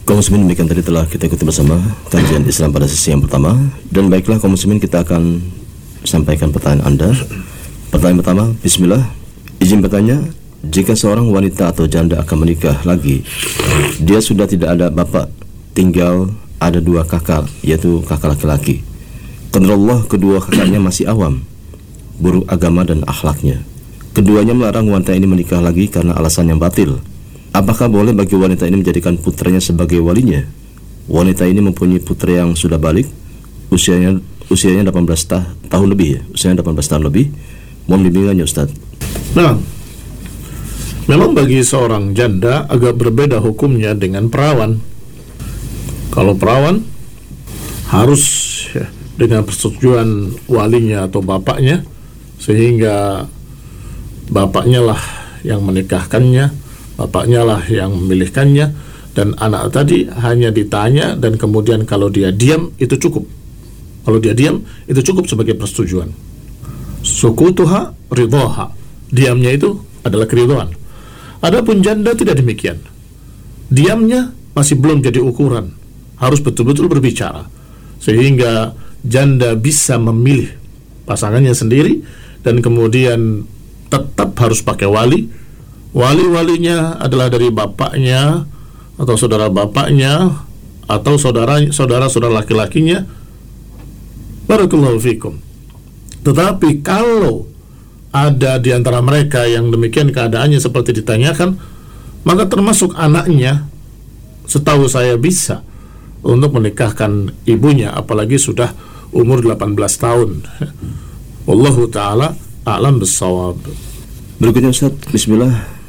Kaum muslimin, demikian tadi telah kita ikuti bersama kajian Islam pada sesi yang pertama. Dan baiklah kaum muslimin, kita akan sampaikan pertanyaan Anda. Pertanyaan pertama, bismillah. Izin bertanya, jika seorang wanita atau janda akan menikah lagi, dia sudah tidak ada bapak, tinggal ada dua kakak, yaitu kakak laki-laki. Qadarullah kedua kakaknya masih awam, buruk agama dan akhlaknya. Keduanya melarang wanita ini menikah lagi karena alasan yang batil. Apakah boleh bagi wanita ini menjadikan putranya sebagai walinya? Wanita ini mempunyai putra yang sudah balik, usianya 18 tahun lebih ya, usianya 18 tahun lebih. Mohon bimbingannya Ustaz. Nah, memang bagi seorang janda agak berbeda hukumnya dengan perawan. Kalau perawan harus dengan persetujuan walinya atau bapaknya, sehingga bapaknya lah yang menikahkannya, bapaknya lah yang memilihkannya, dan anak tadi hanya ditanya, dan kemudian kalau dia diam itu cukup. Kalau dia diam itu cukup sebagai persetujuan. Sukutuha ridhaha, diamnya itu adalah keridhaan. Adapun janda tidak demikian. Diamnya masih belum jadi ukuran, harus betul-betul berbicara, sehingga janda bisa memilih pasangannya sendiri, dan kemudian tetap harus pakai wali. Wali-walinya adalah dari bapaknya atau saudara bapaknya atau saudara-saudara laki-lakinya. Barakallahu fikum. Tetapi kalau ada di antara mereka yang demikian keadaannya seperti ditanyakan, maka termasuk anaknya, setahu saya bisa untuk menikahkan ibunya, apalagi sudah umur 18 tahun. Wallahu ta'ala a'lam bissawab. Berikutnya Ustaz, bismillah.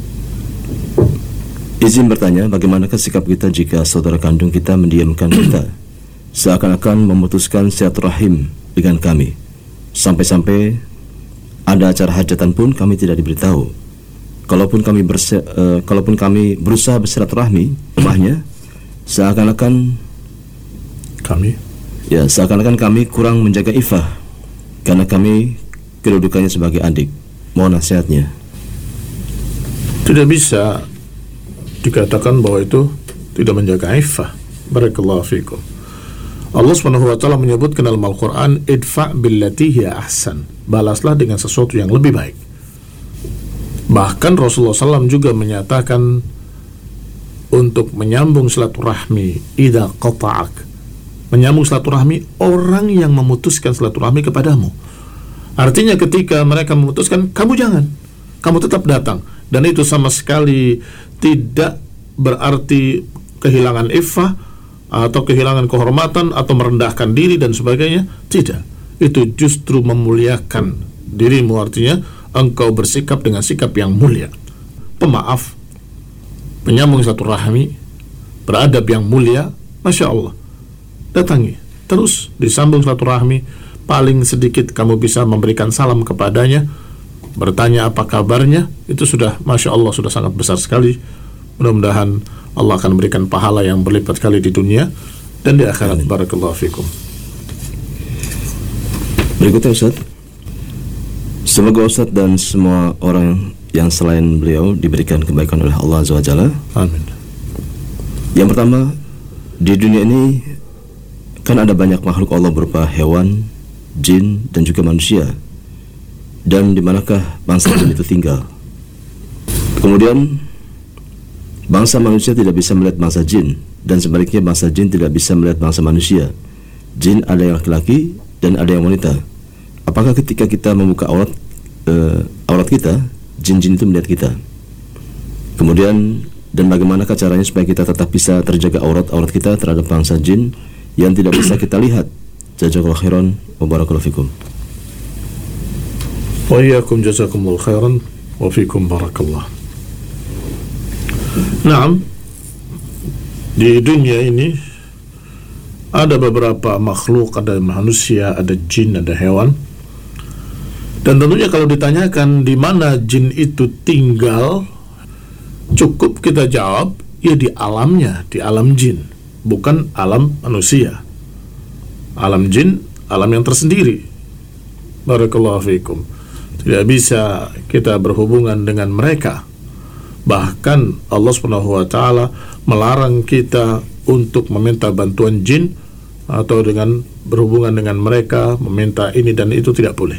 Izin bertanya, bagaimanakah sikap kita jika saudara kandung kita mendiamkan kita, seakan-akan memutuskan silaturahim dengan kami, sampai-sampai ada acara hajatan pun kami tidak diberitahu. Kalaupun kami berusaha bersilaturahmi rumahnya, seakan-akan kami kurang menjaga ifah karena kami kedudukannya sebagai adik. Mohon nasihatnya. Tidak bisa dikatakan bahwa itu tidak menjaga ifah. Barakallahu fikum. Allah Subhanahu wa taala menyebutkan dalam Al-Qur'an, idfa' billati hiya ahsan, balaslah dengan sesuatu yang lebih baik. Bahkan Rasulullah SAW juga menyatakan untuk menyambung silaturahmi, idza qata'ak, menyambung silaturahmi orang yang memutuskan silaturahmi kepadamu. Artinya ketika mereka memutuskan, kamu jangan, kamu tetap datang. Dan itu sama sekali tidak berarti kehilangan iffah atau kehilangan kehormatan atau merendahkan diri dan sebagainya. Tidak, itu justru memuliakan dirimu. Artinya engkau bersikap dengan sikap yang mulia, pemaaf, penyambung silaturahmi, beradab yang mulia. Masya Allah, datangi, terus disambung silaturahmi. Paling sedikit kamu bisa memberikan salam kepadanya, bertanya apa kabarnya, itu sudah Masya Allah, sudah sangat besar sekali. Mudah-mudahan Allah akan memberikan pahala yang berlipat kali di dunia dan di akhirat. Barakallahu fikum. Berikutnya Ustaz, semoga Ustaz dan semua orang yang selain beliau diberikan kebaikan oleh Allah Azza wa Jalla. Amin. Yang pertama, di dunia ini kan ada banyak makhluk Allah berupa hewan, jin, dan juga manusia. Dan di manakah bangsa jin itu tinggal? Kemudian bangsa manusia tidak bisa melihat bangsa jin, dan sebaliknya bangsa jin tidak bisa melihat bangsa manusia. Jin ada yang laki-laki dan ada yang wanita. Apakah ketika kita membuka aurat kita, jin-jin itu melihat kita? Kemudian, dan bagaimanakah caranya supaya kita tetap bisa terjaga aurat kita terhadap bangsa jin yang tidak bisa kita lihat? Jazakallahu khairan wa barakallahu fikum. Wa iyyakum jazakumul khairan wa fikum barakallah. Naam, di dunia ini ada beberapa makhluk, ada manusia, ada jin, ada hewan. Dan tentunya kalau ditanyakan di mana jin itu tinggal, cukup kita jawab, ya di alamnya, di alam jin, bukan alam manusia. Alam jin, alam yang tersendiri. Barakallahu fikum. Tidak bisa kita berhubungan dengan mereka. Bahkan Allah Subhanahu wa taala melarang kita untuk meminta bantuan jin atau dengan berhubungan dengan mereka, meminta ini dan itu, tidak boleh.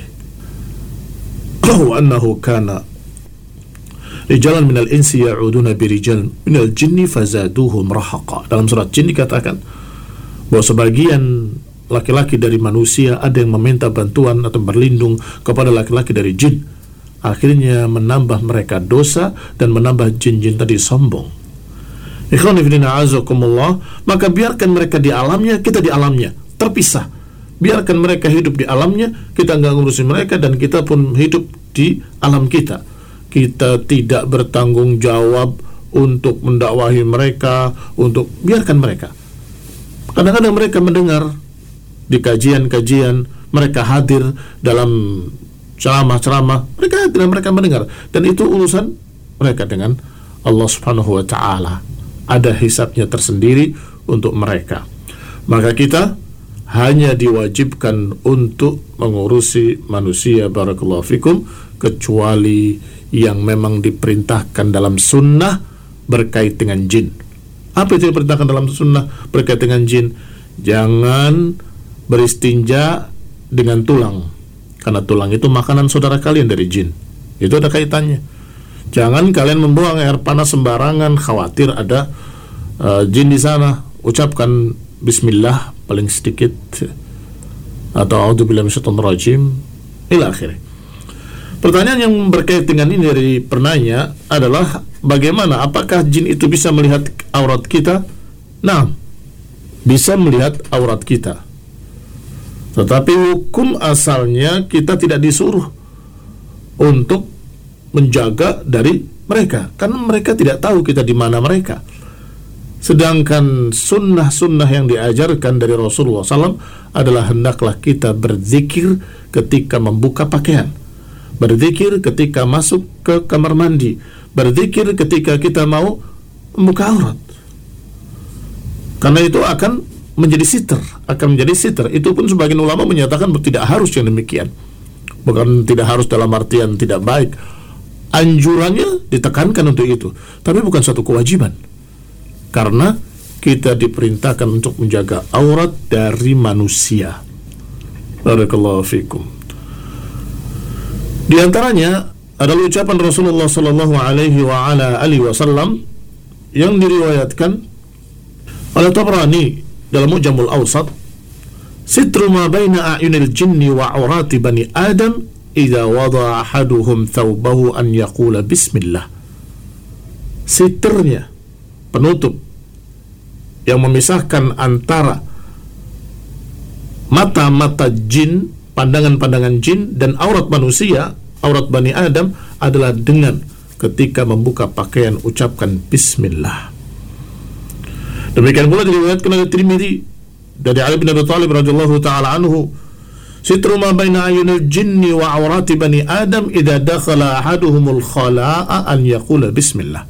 Wa annahu kana rijalan minal insi ya'uduna birijal minal jinni fazaduhum rahaqa. Dalam surat Jin dikatakan bahwa sebagian laki-laki dari manusia ada yang meminta bantuan atau berlindung kepada laki-laki dari jin, akhirnya menambah mereka dosa dan menambah jin-jin tadi sombong. Ikhwan fillah azakumullah, maka biarkan mereka di alamnya, kita di alamnya, terpisah. Biarkan mereka hidup di alamnya, kita nggak ngurusin mereka, dan kita pun hidup di alam kita. Kita tidak bertanggung jawab untuk mendakwahi mereka, untuk biarkan mereka. Kadang-kadang mereka mendengar di kajian-kajian, mereka hadir dalam ceramah-ceramah, mereka hadir dan mereka mendengar, dan itu urusan mereka dengan Allah Subhanahu wa ta'ala. Ada hisabnya tersendiri untuk mereka. Maka kita hanya diwajibkan untuk mengurusi manusia, barakallahu fikum, kecuali yang memang diperintahkan dalam sunnah berkait dengan jin. Apa itu diperintahkan dalam sunnah berkait dengan jin? Jangan beristinja dengan tulang, karena tulang itu makanan saudara kalian dari jin. Itu ada kaitannya. Jangan kalian membuang air panas sembarangan, khawatir ada jin di sana. Ucapkan bismillah paling sedikit, atau a'udzubillahi minasyaitonir rajim ila akhirih. Pertanyaan yang berkait dengan ini dari penanya adalah bagaimana, apakah jin itu bisa melihat aurat kita? Nah, bisa melihat aurat kita, tetapi hukum asalnya kita tidak disuruh untuk menjaga dari mereka, karena mereka tidak tahu kita di mana mereka. Sedangkan sunnah-sunnah yang diajarkan dari Rasulullah SAW adalah hendaklah kita berzikir ketika membuka pakaian, berzikir ketika masuk ke kamar mandi, berzikir ketika kita mau membuka aurat. Karena itu akan menjadi sitter, Itu pun sebagian ulama menyatakan tidak harus yang demikian. Bukan tidak harus dalam artian tidak baik, anjurannya ditekankan untuk itu, tapi bukan suatu kewajiban. Karena kita diperintahkan untuk menjaga aurat dari manusia. Barakallahu fikum. Di antaranya adalah ucapan Rasulullah sallallahu alaihi wa ala alihi wasallam yang diriwayatkan oleh Tabrani dalam Mu'jamul Awsat, "Sitru ma baina a'yunil jinni wa aurati bani Adam idza wada'a ahaduhum thawbahu an yaqula bismillah." Sitrnya, penutup yang memisahkan antara mata-mata jin, pandangan-pandangan jin, dan aurat manusia, aurat Bani Adam, adalah dengan ketika membuka pakaian ucapkan bismillah. Demikian pula diriwayatkan oleh Tirmidzi dari Ali bin Abi Thalib radhiyallahu taala anhu, "Sitru ma baina ayunil jinni wa aurati bani Adam idza dakhala ahaduhumul khala'a an yaqula bismillah."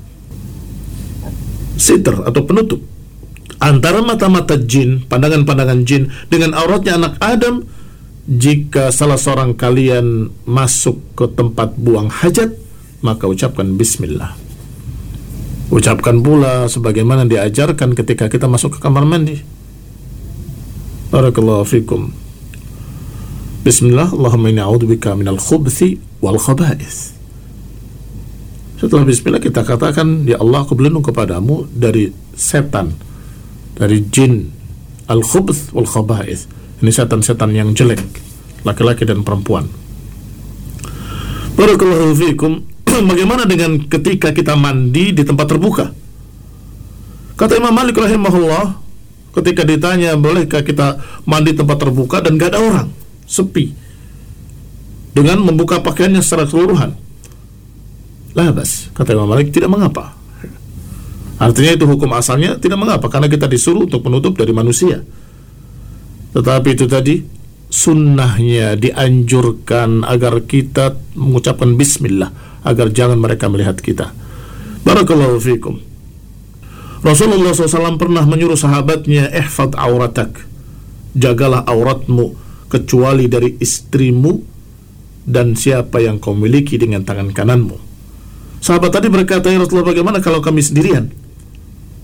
Sitr atau penutup antara mata-mata jin, pandangan-pandangan jin, dengan auratnya anak Adam jika salah seorang kalian masuk ke tempat buang hajat, maka ucapkan bismillah. Ucapkan pula sebagaimana diajarkan ketika kita masuk ke kamar mandi. Barakallahu fikum. Bismillah, Allahumma inni a'udzubika minal khubthi wal khaba'ith. Setelah bismillah kita katakan, ya Allah, aku berlindung kepadamu dari setan, dari jin, al-khubth wal khaba'ith. Ini setan-setan yang jelek, laki-laki dan perempuan. Barakallahu fikum. Bagaimana dengan ketika kita mandi di tempat terbuka? Kata Imam Malik rahimahullah, ketika ditanya bolehkah kita mandi tempat terbuka dan gak ada orang, sepi, dengan membuka pakaiannya secara keseluruhan, labas, kata Imam Malik, tidak mengapa. Artinya itu hukum asalnya tidak mengapa, karena kita disuruh untuk menutup dari manusia. Tetapi itu tadi sunnahnya dianjurkan agar kita mengucapkan bismillah, agar jangan mereka melihat kita. Barakallahu fikum. Rasulullah SAW pernah menyuruh sahabatnya, ihfad auratak, jagalah auratmu kecuali dari istrimu dan siapa yang kau miliki dengan tangan kananmu. Sahabat tadi berkata, ya Rasulullah, bagaimana kalau kami sendirian?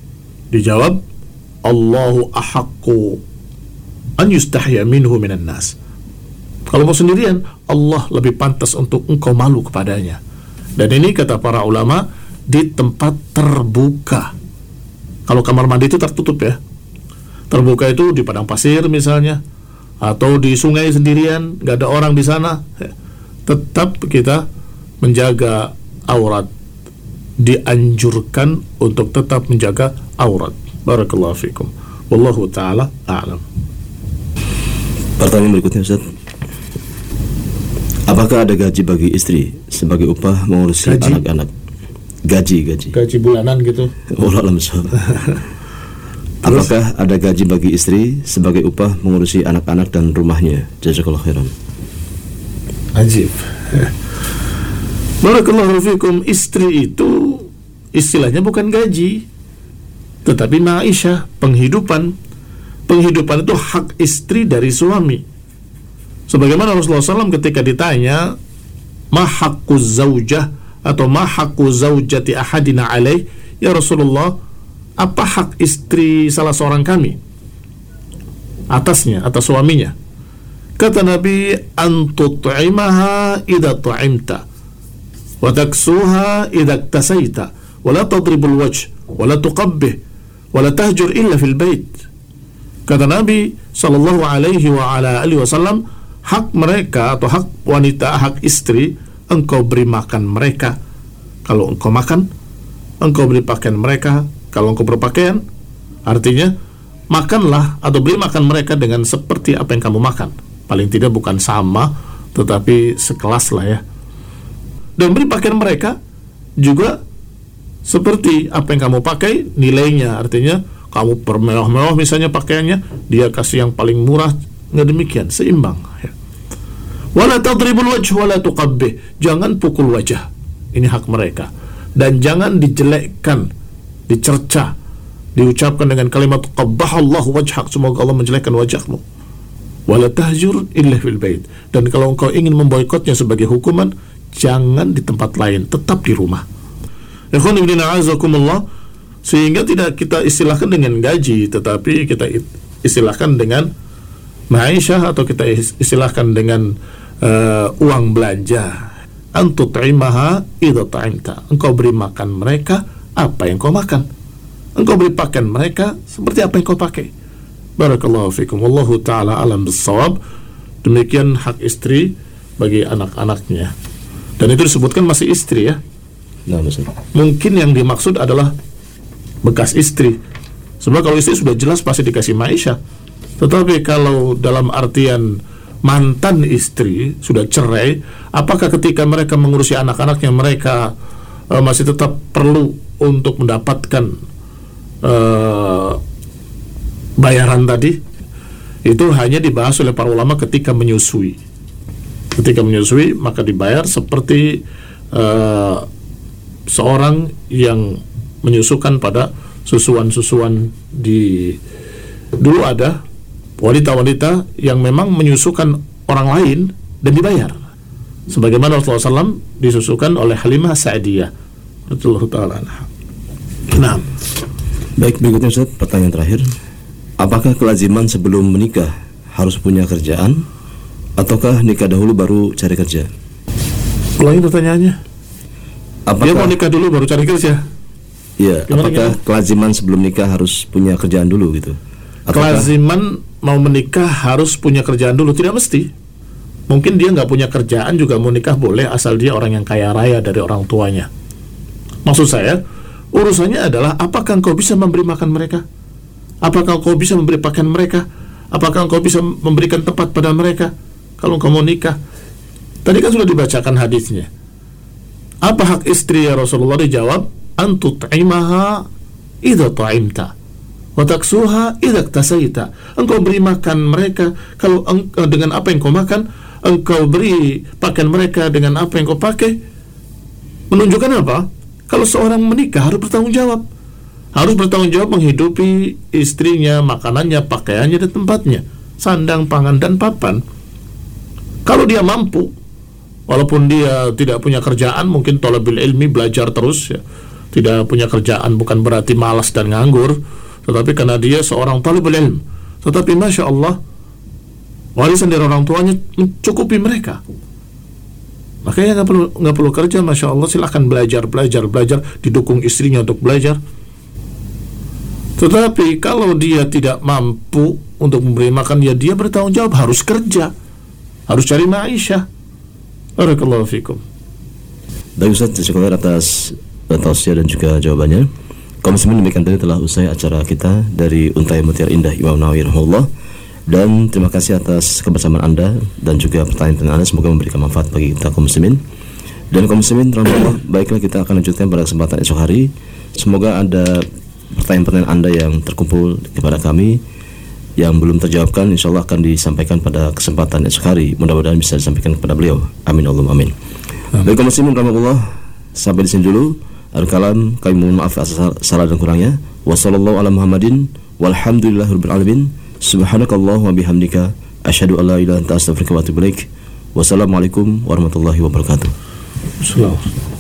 Dijawab, Allahu ahaqqu an yustahya minhu minan nas. Kalau mau sendirian, Allah lebih pantas untuk engkau malu kepadanya. Dan ini kata para ulama, di tempat terbuka. Kalau kamar mandi itu tertutup ya, terbuka itu di padang pasir misalnya, atau di sungai sendirian, gak ada orang di sana, tetap kita menjaga aurat. Dianjurkan untuk tetap menjaga aurat. Barakallahu fikum. Wallahu ta'ala a'lam. Pertanyaan berikutnya, Ustaz. Apakah ada gaji bagi istri sebagai upah mengurusi anak-anak? Gaji bulanan gitu. Apakah ada gaji bagi istri sebagai upah mengurusi anak-anak dan rumahnya? Jazakallahu khairan. Ajib. Barakallahu fikum. Istri itu istilahnya bukan gaji, tetapi ma'isyah, penghidupan. Penghidupan itu hak istri dari suami. Sebagaimana Rasulullah SAW ketika ditanya, ma haqquz zaujah atau ma haqqu zaujati ahadina alaih, ya Rasulullah, apa hak istri salah seorang kami atasnya, atas suaminya? Kata Nabi, an tut'imaha idza tu'imta wa taksuha idza iktasaita wa la tadribul wajh wa la tuqabbih wa la tahjur illa fil bait. Kata Nabi sallallahu alaihi wa ala alihi wasallam, hak mereka atau hak wanita, hak istri, engkau beri makan mereka kalau engkau makan, engkau beri pakaian mereka kalau engkau berpakaian. Artinya, makanlah atau beri makan mereka dengan seperti apa yang kamu makan. Paling tidak bukan sama, tetapi sekelas lah ya. Dan beri pakaian mereka juga seperti apa yang kamu pakai, nilainya. Artinya, kamu bermewah-mewah misalnya pakaiannya, dia kasih yang paling murah. Nggak demikian, seimbang ya. Wala tadribul wajh wala tuqabbih, jangan pukul wajah, ini hak mereka. Dan jangan dijelekkan, dicerca, diucapkan dengan kalimat qabbahallahu wajhak, semoga Allah menjelekkan wajahmu. Wala tahjur illa fil bait, dan kalau engkau ingin memboikotnya sebagai hukuman, jangan di tempat lain, tetap di rumah. Ikhwan ibn a'azakumullah, sehingga tidak kita istilahkan dengan gaji, tetapi kita istilahkan dengan ma'isyah, atau kita istilahkan dengan uang belanja. Antut'imaha idza ta'imta, engkau beri makan mereka apa yang kau makan, engkau beri pakaian mereka seperti apa yang kau pakai. Barakallahu fikum. Wallahu ta'ala alam bissawab. Demikian hak istri bagi anak-anaknya. Dan itu disebutkan masih istri ya. Nah, mungkin yang dimaksud adalah bekas istri. Sebab kalau istri sudah jelas pasti dikasih ma'isyah. Tetapi kalau dalam artian mantan istri sudah cerai, apakah ketika mereka mengurusi anak-anaknya mereka masih tetap perlu untuk mendapatkan bayaran tadi? Itu hanya dibahas oleh para ulama ketika menyusui. Ketika menyusui maka dibayar seperti seorang yang menyusukan pada susuan-susuan di dulu ada wanita-wanita yang memang menyusukan orang lain dan dibayar. Sebagaimana Rasulullah SAW disusukan oleh Halimah Sa'diyah radhiyallahu ta'ala anha. Nah, baik, berikutnya Ustaz, pertanyaan terakhir. Apakah kelaziman sebelum menikah harus punya kerjaan, ataukah nikah dahulu baru cari kerja? ulangi pertanyaannya. Apakah Dia mau nikah dulu baru cari kerja? Ya, apakah kelaziman sebelum nikah harus punya kerjaan dulu gitu? Kelaziman mau menikah harus punya kerjaan dulu? Tidak mesti. Mungkin dia nggak punya kerjaan juga mau nikah boleh, asal dia orang yang kaya raya dari orang tuanya. Maksud saya, urusannya adalah apakah engkau bisa memberi makan mereka? Apakah engkau bisa memberi pakaian mereka? Apakah engkau bisa memberikan tempat pada mereka kalau engkau mau nikah? Tadi kan sudah dibacakan hadisnya. Apa hak istri ya Rasulullah? Dijawab, antut'imaha idza ta'imta wa taksuha idza iktasaita. Engkau beri makan mereka kalau dengan apa yang kau makan, engkau beri pakaian mereka dengan apa yang kau pakai. Menunjukkan apa? Kalau seorang menikah harus bertanggung jawab. Harus bertanggung jawab menghidupi istrinya, makanannya, pakaiannya, dan tempatnya, sandang, pangan, dan papan. Kalau dia mampu, walaupun dia tidak punya kerjaan, mungkin thalabul ilmi, belajar terus ya, tidak punya kerjaan bukan berarti malas dan nganggur, tetapi karena dia seorang talibul ilm. Tetapi Masya Allah, warisan dari orang tuanya mencukupi mereka. Makanya nggak perlu kerja, Masya Allah, silahkan belajar, didukung istrinya untuk belajar. Tetapi kalau dia tidak mampu untuk memberi makan, ya dia bertanggung jawab, harus kerja, harus cari ma'isyah. Barakallahu fikum. Baik Ustaz, syukur atas tausiah dan juga jawabannya. Kaum muslimin, demikian tadi telah usai acara kita dari Untai Mutiara Indah Imam Nawawi rahimahullah. Dan terima kasih atas kebersamaan Anda dan juga pertanyaan Anda, semoga memberikan manfaat bagi kita kaum muslimin. Dan kaum muslimin rahimahullah, baiklah kita akan lanjutkan pada kesempatan esok hari. Semoga ada pertanyaan-pertanyaan Anda yang terkumpul kepada kami yang belum terjawabkan, insyaallah akan disampaikan pada kesempatan esok hari. Mudah-mudahan bisa disampaikan kepada beliau. Amin Allahumma amin. Baik kaum muslimin rahimahullah, sampai di sini dulu. Al-kalam, kami mohon maaf atas salah dan kurangnya. Wassallallahu ala Muhammadin walhamdulillahirabbil alamin. Subhanakallahumma bihamdika asyhadu an la ilaha illa anta astaghfiruka wa atubu ilaik. Wassalamualaikum warahmatullahi wabarakatuh. Assalamualaikum.